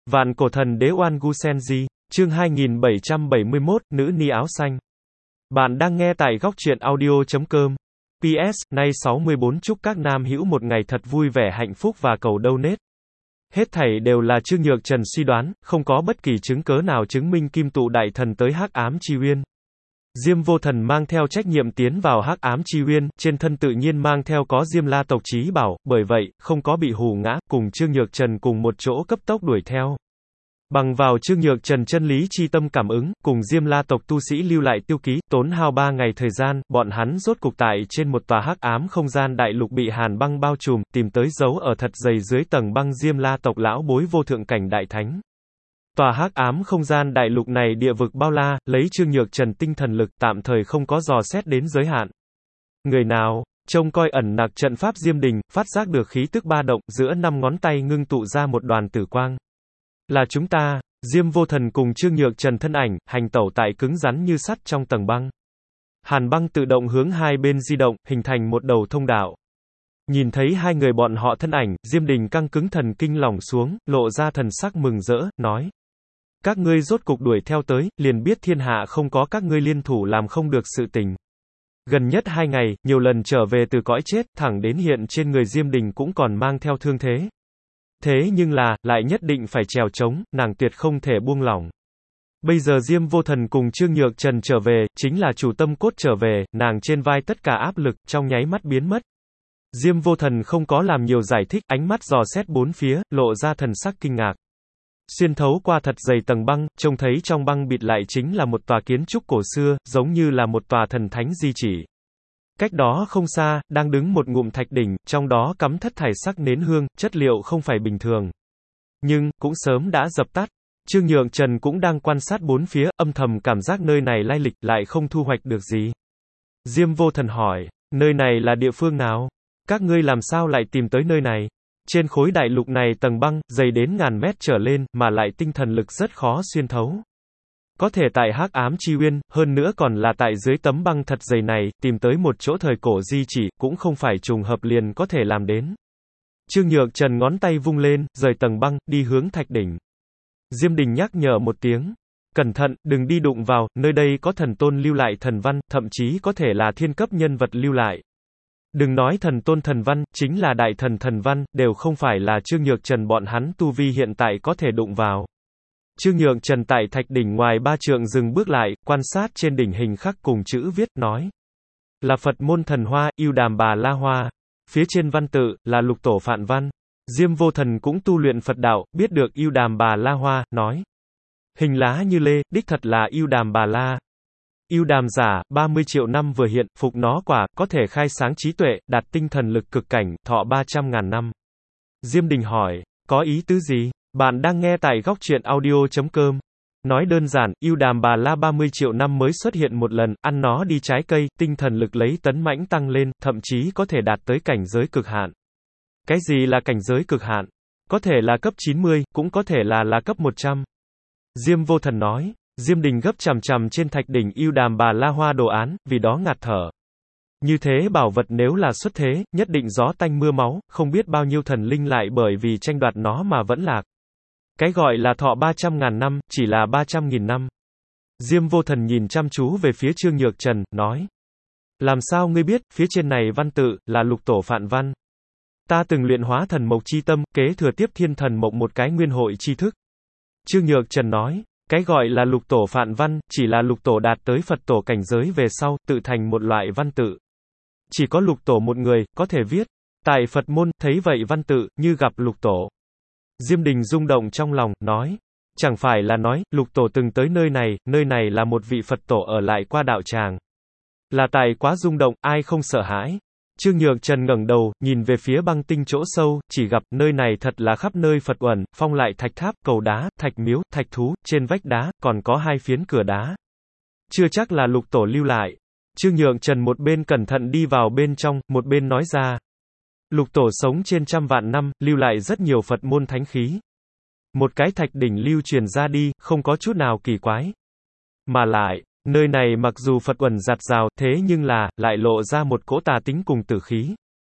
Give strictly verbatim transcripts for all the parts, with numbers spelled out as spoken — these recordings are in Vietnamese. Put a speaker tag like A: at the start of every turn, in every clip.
A: Vạn cổ thần đế Oan Gu Senji, chương hai nghìn bảy trăm bảy mươi mốt, nữ ni áo xanh. Bạn đang nghe tại góc truyện audio chấm com. pê ét, nay sáu mươi tư chúc các nam hữu một ngày thật vui vẻ hạnh phúc và cầu donate. Hết thảy đều là Trương Nhược Trần suy đoán, không có bất kỳ chứng cớ nào chứng minh Kim Tụ Đại Thần tới Hắc Ám Chi Uyên. Diêm Vô Thần mang theo trách nhiệm tiến vào Hắc Ám Chi Uyên, trên thân tự nhiên mang theo có Diêm La tộc chí bảo, bởi vậy, không có bị hù ngã, cùng Trương Nhược Trần cùng một chỗ cấp tốc đuổi theo. Bằng vào Trương Nhược Trần chân lý chi tâm cảm ứng, cùng Diêm La tộc tu sĩ lưu lại tiêu ký, tốn hao ba ngày thời gian, bọn hắn rốt cục tại trên một tòa hắc ám không gian đại lục bị hàn băng bao trùm, tìm tới dấu ở thật dày dưới tầng băng Diêm La tộc lão bối vô thượng cảnh đại thánh. Tòa hắc ám không gian đại lục này địa vực bao la, lấy Trương Nhược Trần tinh thần lực tạm thời không có dò xét đến giới hạn. Người nào trông coi ẩn nặc trận pháp Diêm Đình, phát giác được khí tức ba động, giữa năm ngón tay ngưng tụ ra một đoàn tử quang. Là chúng ta. Diêm Vô Thần cùng Trương Nhược Trần thân ảnh, hành tẩu tại cứng rắn như sắt trong tầng băng. Hàn băng tự động hướng hai bên di động, hình thành một đầu thông đạo. Nhìn thấy hai người bọn họ thân ảnh, Diêm Đình căng cứng thần kinh lỏng xuống, lộ ra thần sắc mừng rỡ, nói. Các ngươi rốt cục đuổi theo tới, liền biết thiên hạ không có các ngươi liên thủ làm không được sự tình. Gần nhất hai ngày, nhiều lần trở về từ cõi chết, thẳng đến hiện trên người Diêm Đình cũng còn mang theo thương thế. Thế nhưng là, lại nhất định phải trèo trống, nàng tuyệt không thể buông lỏng. Bây giờ Diêm Vô Thần cùng Trương Nhược Trần trở về, chính là chủ tâm cốt trở về, nàng trên vai tất cả áp lực, trong nháy mắt biến mất. Diêm Vô Thần không có làm nhiều giải thích, ánh mắt dò xét bốn phía, lộ ra thần sắc kinh ngạc. Xuyên thấu qua thật dày tầng băng, trông thấy trong băng bịt lại chính là một tòa kiến trúc cổ xưa, giống như là một tòa thần thánh di chỉ. Cách đó không xa, đang đứng một ngụm thạch đỉnh, trong đó cắm thất thải sắc nến hương, chất liệu không phải bình thường. Nhưng, cũng sớm đã dập tắt. Trương Nhược Trần cũng đang quan sát bốn phía, âm thầm cảm giác nơi này lai lịch, lại không thu hoạch được gì. Diêm Vô Thần hỏi, nơi này là địa phương nào? Các ngươi làm sao lại tìm tới nơi này? Trên khối đại lục này tầng băng, dày đến ngàn mét trở lên, mà lại tinh thần lực rất khó xuyên thấu. Có thể tại Hắc Ám Chi Uyên, hơn nữa còn là tại dưới tấm băng thật dày này, tìm tới một chỗ thời cổ di chỉ, cũng không phải trùng hợp liền có thể làm đến. Trương Nhược Trần ngón tay vung lên, rời tầng băng, đi hướng thạch đỉnh. Diêm Đình nhắc nhở một tiếng. Cẩn thận, đừng đi đụng vào, nơi đây có thần tôn lưu lại thần văn, thậm chí có thể là thiên cấp nhân vật lưu lại. Đừng nói thần tôn thần văn, chính là đại thần thần văn, đều không phải là Trương Nhược Trần bọn hắn tu vi hiện tại có thể đụng vào. Trương Nhược Trần tại thạch đỉnh ngoài ba trượng dừng bước lại, quan sát trên đỉnh hình khắc cùng chữ viết, nói. Là Phật môn thần hoa, Yêu Đàm Bà La Hoa. Phía trên văn tự, là lục tổ phạn văn. Diêm Vô Thần cũng tu luyện Phật đạo, biết được Yêu Đàm Bà La Hoa, nói. Hình lá như lê, đích thật là Yêu Đàm Bà La. Yêu đàm giả, ba mươi triệu năm vừa hiện, phục nó quả, có thể khai sáng trí tuệ, đạt tinh thần lực cực cảnh, thọ ba trăm ngàn năm. Diêm Đình hỏi, có ý tứ gì? Bạn đang nghe tại góc truyện audio chấm com. Nói đơn giản, Yêu Đàm Bà La ba mươi triệu năm mới xuất hiện một lần, ăn nó đi trái cây, tinh thần lực lấy tấn mãnh tăng lên, thậm chí có thể đạt tới cảnh giới cực hạn. Cái gì là cảnh giới cực hạn? Có thể là cấp chín mươi, cũng có thể là là cấp một trăm. Diêm Vô Thần nói. Diêm Đình gấp chằm chằm trên thạch đỉnh Yêu Đàm Bà La Hoa đồ án, vì đó ngạt thở. Như thế bảo vật nếu là xuất thế, nhất định gió tanh mưa máu, không biết bao nhiêu thần linh lại bởi vì tranh đoạt nó mà vẫn lạc. Cái gọi là thọ ba trăm ngàn năm, chỉ là ba trăm nghìn năm. Diêm Vô Thần nhìn chăm chú về phía Trương Nhược Trần, nói. Làm sao ngươi biết, phía trên này văn tự, là lục tổ phạn văn. Ta từng luyện hóa thần mộc chi tâm, kế thừa tiếp thiên thần mộc một cái nguyên hội chi thức. Trương Nhược Trần nói. Cái gọi là lục tổ phạn văn, chỉ là lục tổ đạt tới Phật tổ cảnh giới về sau, tự thành một loại văn tự. Chỉ có lục tổ một người, có thể viết. Tại Phật môn, thấy vậy văn tự, như gặp lục tổ. Diêm Đình rung động trong lòng, nói. Chẳng phải là nói, lục tổ từng tới nơi này, nơi này là một vị Phật tổ ở lại qua đạo tràng. Là tại quá rung động, ai không sợ hãi. Trương Nhược Trần ngẩng đầu, nhìn về phía băng tinh chỗ sâu, chỉ gặp, nơi này thật là khắp nơi Phật uẩn, phong lại thạch tháp, cầu đá, thạch miếu, thạch thú, trên vách đá, còn có hai phiến cửa đá. Chưa chắc là lục tổ lưu lại. Trương Nhược Trần một bên cẩn thận đi vào bên trong, một bên nói ra. Lục tổ sống trên trăm vạn năm, lưu lại rất nhiều Phật môn thánh khí. Một cái thạch đỉnh lưu truyền ra đi, không có chút nào kỳ quái. Mà lại, nơi này mặc dù Phật uẩn giặt rào, thế nhưng là, lại lộ ra một cỗ tà tính cùng tử khí.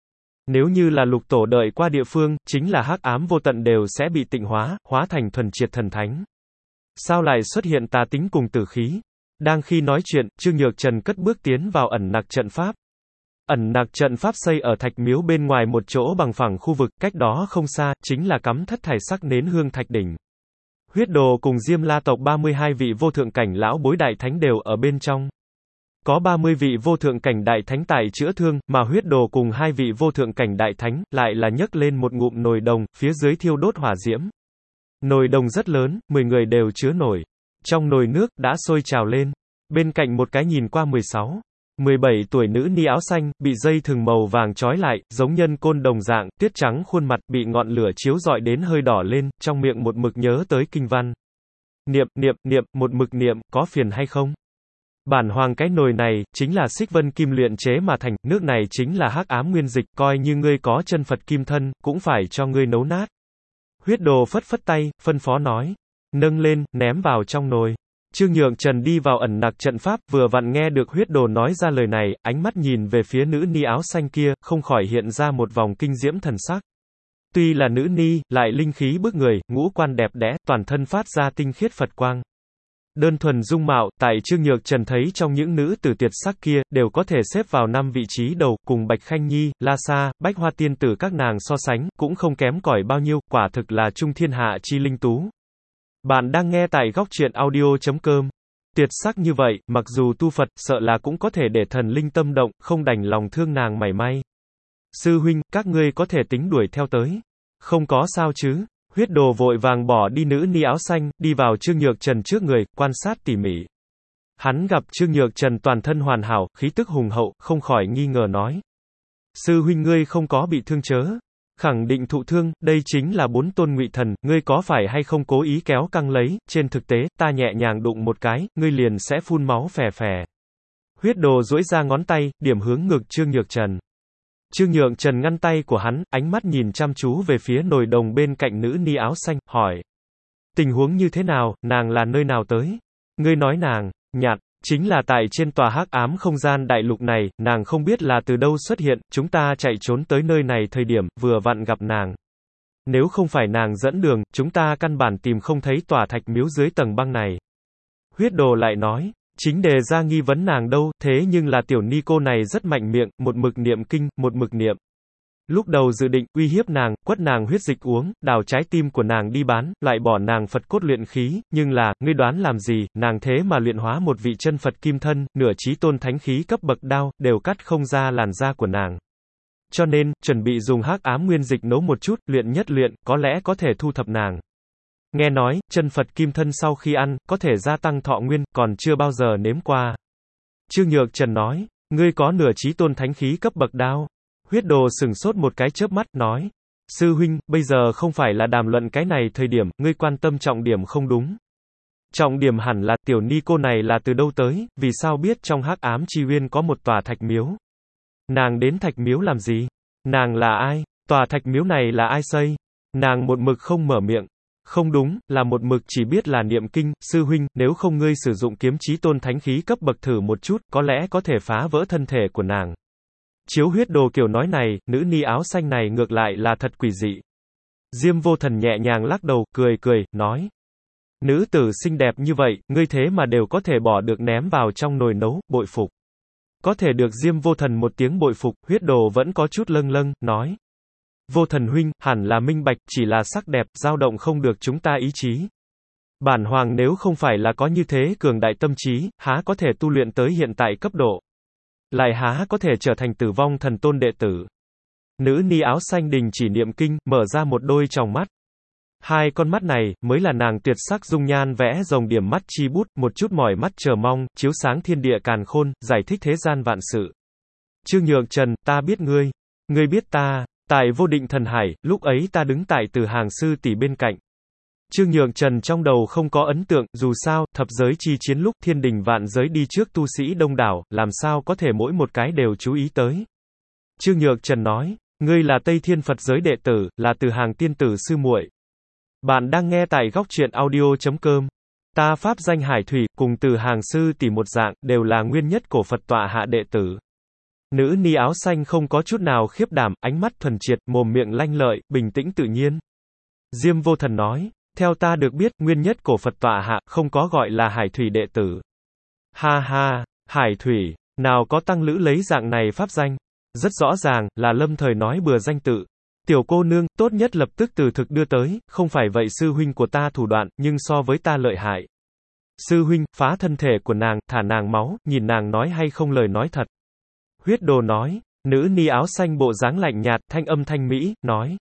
A: Nếu như là lục tổ đợi qua địa phương, chính là hắc ám vô tận đều sẽ bị tịnh hóa, hóa thành thuần triệt thần thánh. Sao lại xuất hiện tà tính cùng tử khí? Đang khi nói chuyện, Trương Nhược Trần cất bước tiến vào ẩn nặc trận pháp. Ẩn nặc trận pháp xây ở thạch miếu bên ngoài một chỗ bằng phẳng khu vực, cách đó không xa, chính là cắm thất thải sắc nến hương thạch đỉnh. Huyết Đồ cùng Diêm La tộc ba mươi hai vị vô thượng cảnh lão bối đại thánh đều ở bên trong. Có ba mươi vị vô thượng cảnh đại thánh tại chữa thương, mà Huyết Đồ cùng hai vị vô thượng cảnh đại thánh, lại là nhấc lên một ngụm nồi đồng, phía dưới thiêu đốt hỏa diễm. Nồi đồng rất lớn, mười người đều chứa nổi. Trong nồi nước, đã sôi trào lên. Bên cạnh một cái nhìn qua mười sáu, mười bảy tuổi nữ ni áo xanh, bị dây thừng màu vàng trói lại, giống nhân côn đồng dạng, tuyết trắng khuôn mặt, bị ngọn lửa chiếu rọi đến hơi đỏ lên, trong miệng một mực nhớ tới kinh văn. Niệm, niệm, niệm, một mực niệm, có phiền hay không? Bản hoàng cái nồi này, chính là xích vân kim luyện chế mà thành, nước này chính là hắc ám nguyên dịch, coi như ngươi có chân Phật kim thân, cũng phải cho ngươi nấu nát. Huyết Đồ phất phất tay, phân phó nói. Nâng lên, ném vào trong nồi. Trương Nhược Trần đi vào ẩn nặc trận pháp, vừa vặn nghe được Huyết Đồ nói ra lời này, ánh mắt nhìn về phía nữ ni áo xanh kia, không khỏi hiện ra một vòng kinh diễm thần sắc. Tuy là nữ ni, lại linh khí bức người, ngũ quan đẹp đẽ, toàn thân phát ra tinh khiết Phật quang. Đơn thuần dung mạo, tại Trương Nhược Trần thấy trong những nữ tử tuyệt sắc kia, đều có thể xếp vào năm vị trí đầu, cùng Bạch Khanh Nhi, La Sa, Bách Hoa tiên tử các nàng so sánh, cũng không kém cỏi bao nhiêu, quả thực là trung thiên hạ chi linh tú. Bạn đang nghe tại góc truyện audio chấm com. Tuyệt sắc như vậy, mặc dù tu Phật, sợ là cũng có thể để thần linh tâm động, không đành lòng thương nàng mảy may. Sư huynh, các ngươi có thể tính đuổi theo tới. Không có sao chứ? Huyết Đồ vội vàng bỏ đi nữ ni áo xanh, đi vào Trương Nhược Trần trước người, quan sát tỉ mỉ. Hắn gặp Trương Nhược Trần toàn thân hoàn hảo, khí tức hùng hậu, không khỏi nghi ngờ nói. Sư huynh ngươi không có bị thương chớ? Khẳng định thụ thương, đây chính là bốn tôn ngụy thần, ngươi có phải hay không cố ý kéo căng lấy, trên thực tế, ta nhẹ nhàng đụng một cái, ngươi liền sẽ phun máu phè phè. Huyết Đồ duỗi ra ngón tay, điểm hướng ngực Trương Nhược Trần. Trương Nhược Trần ngăn tay của hắn, ánh mắt nhìn chăm chú về phía nồi đồng bên cạnh nữ ni áo xanh, hỏi. Tình huống như thế nào, nàng là nơi nào tới? Ngươi nói nàng, nhạt, chính là tại trên tòa hắc ám không gian đại lục này, nàng không biết là từ đâu xuất hiện, chúng ta chạy trốn tới nơi này thời điểm, vừa vặn gặp nàng. Nếu không phải nàng dẫn đường, chúng ta căn bản tìm không thấy tòa thạch miếu dưới tầng băng này. Huyết Đồ lại nói. Chính đề ra nghi vấn nàng đâu, thế nhưng là tiểu ni cô này rất mạnh miệng, một mực niệm kinh, một mực niệm. Lúc đầu dự định, uy hiếp nàng, quất nàng huyết dịch uống, đào trái tim của nàng đi bán, lại bỏ nàng Phật cốt luyện khí, nhưng là, ngươi đoán làm gì, nàng thế mà luyện hóa một vị chân Phật kim thân, nửa chí tôn thánh khí cấp bậc đao, đều cắt không ra làn da của nàng. Cho nên, chuẩn bị dùng hắc ám nguyên dịch nấu một chút, luyện nhất luyện, có lẽ có thể thu thập nàng. Nghe nói, chân Phật kim thân sau khi ăn, có thể gia tăng thọ nguyên, còn chưa bao giờ nếm qua. Trương Nhược Trần nói, ngươi có nửa chí tôn thánh khí cấp bậc đao. Huyết Đồ sừng sốt một cái chớp mắt, nói. Sư huynh, bây giờ không phải là đàm luận cái này thời điểm, ngươi quan tâm trọng điểm không đúng. Trọng điểm hẳn là, tiểu ni cô này là từ đâu tới, vì sao biết trong hắc ám chi uyên có một tòa thạch miếu. Nàng đến thạch miếu làm gì? Nàng là ai? Tòa thạch miếu này là ai xây? Nàng một mực không mở miệng. Không đúng, là một mực chỉ biết là niệm kinh, sư huynh, nếu không ngươi sử dụng kiếm chí tôn thánh khí cấp bậc thử một chút, có lẽ có thể phá vỡ thân thể của nàng. Chiếu Huyết Đồ kiểu nói này, nữ ni áo xanh này ngược lại là thật quỷ dị. Diêm Vô Thần nhẹ nhàng lắc đầu, cười cười, nói. Nữ tử xinh đẹp như vậy, ngươi thế mà đều có thể bỏ được ném vào trong nồi nấu, bội phục. Có thể được Diêm Vô Thần một tiếng bội phục, Huyết Đồ vẫn có chút lâng lâng, nói. Vô Thần huynh, hẳn là minh bạch, chỉ là sắc đẹp, dao động không được chúng ta ý chí. Bản hoàng nếu không phải là có như thế cường đại tâm trí, há có thể tu luyện tới hiện tại cấp độ. Lại há có thể trở thành tử vong thần tôn đệ tử. Nữ ni áo xanh đình chỉ niệm kinh, mở ra một đôi tròng mắt. Hai con mắt này, mới là nàng tuyệt sắc dung nhan vẽ rồng điểm mắt chi bút, một chút mỏi mắt chờ mong, chiếu sáng thiên địa càn khôn, giải thích thế gian vạn sự. Trương Nhược Trần, ta biết ngươi. Ngươi biết ta. Tại vô định thần hải, lúc ấy ta đứng tại từ hàng sư tỷ bên cạnh. Trương Nhược Trần trong đầu không có ấn tượng, dù sao, thập giới chi chiến lúc thiên đình vạn giới đi trước tu sĩ đông đảo, làm sao có thể mỗi một cái đều chú ý tới. Trương Nhược Trần nói, ngươi là Tây Thiên Phật giới đệ tử, là từ hàng tiên tử sư muội. Bạn đang nghe tại góc truyện audio chấm com. Ta pháp danh Hải Thủy, cùng từ hàng sư tỷ một dạng, đều là nguyên nhất cổ Phật tọa hạ đệ tử. Nữ ni áo xanh không có chút nào khiếp đảm, ánh mắt thuần triệt, mồm miệng lanh lợi, bình tĩnh tự nhiên. Diêm Vô Thần nói, theo ta được biết, nguyên nhất cổ Phật tọa hạ, không có gọi là Hải Thủy đệ tử. Ha ha, Hải Thủy, nào có tăng lữ lấy dạng này pháp danh. Rất rõ ràng, là lâm thời nói bừa danh tự. Tiểu cô nương, tốt nhất lập tức từ thực đưa tới, không phải vậy sư huynh của ta thủ đoạn, nhưng so với ta lợi hại. Sư huynh, phá thân thể của nàng, thả nàng máu, nhìn nàng nói hay không lời nói thật. Huyết Đồ nói, nữ ni áo xanh bộ dáng lạnh nhạt, thanh âm thanh mỹ, nói.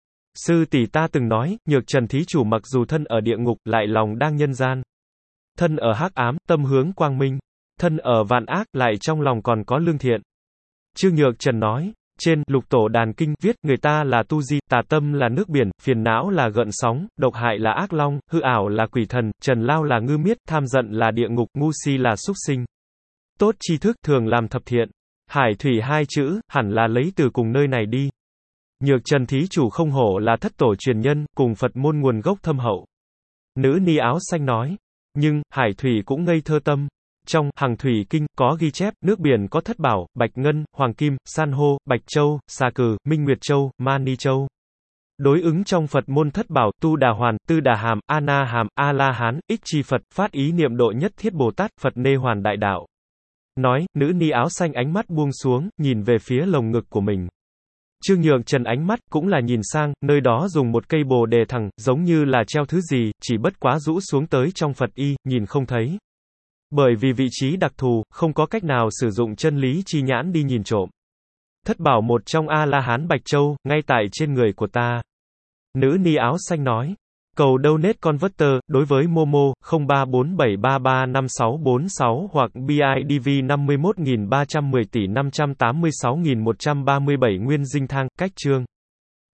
A: Sư tỷ ta từng nói, Nhược Trần thí chủ mặc dù thân ở địa ngục, lại lòng đang nhân gian. Thân ở hắc ám, tâm hướng quang minh. Thân ở vạn ác, lại trong lòng còn có lương thiện. Trương Nhược Trần nói, trên, Lục Tổ Đàn Kinh, viết, người ta là tu di, tà tâm là nước biển, phiền não là gợn sóng, độc hại là ác long, hư ảo là quỷ thần, trần lao là ngư miết, tham giận là địa ngục, ngu si là súc sinh. Tốt tri thức, thường làm thập thiện. Hải Thủy hai chữ, hẳn là lấy từ cùng nơi này đi. Nhược Trần thí chủ không hổ là thất tổ truyền nhân, cùng Phật môn nguồn gốc thâm hậu. Nữ ni áo xanh nói, nhưng, Hải Thủy cũng ngây thơ tâm. Trong Hằng Thủy Kinh có ghi chép, nước biển có thất bảo, bạch ngân, hoàng kim, san hô, bạch châu, xà cừ, minh nguyệt châu, mani châu. Đối ứng trong Phật môn thất bảo, Tu Đà Hoàn, Tư Đà Hàm, A Na Hàm, A La Hán, Ích Chi Phật, phát ý niệm độ nhất thiết Bồ Tát, Phật Nê Hoàn Đại Đạo. Nói, nữ ni áo xanh ánh mắt buông xuống, nhìn về phía lồng ngực của mình. Trương Nhược Trần ánh mắt cũng là nhìn sang, nơi đó dùng một cây bồ đề thẳng, giống như là treo thứ gì, chỉ bất quá rũ xuống tới trong Phật y, nhìn không thấy. Bởi vì vị trí đặc thù, không có cách nào sử dụng chân lý chi nhãn đi nhìn trộm. Thất bảo một trong A-la-hán Bạch Châu, ngay tại trên người của ta. Nữ ni áo xanh nói. Cầu donate converter, đối với Momo, không ba bốn bảy ba ba năm sáu bốn sáu hoặc bê i đê vê năm mươi mốt nghìn ba trăm mười tỷ năm trăm tám mươi sáu nghìn một trăm ba mươi bảy Nguyên Dinh Thang, cách chương.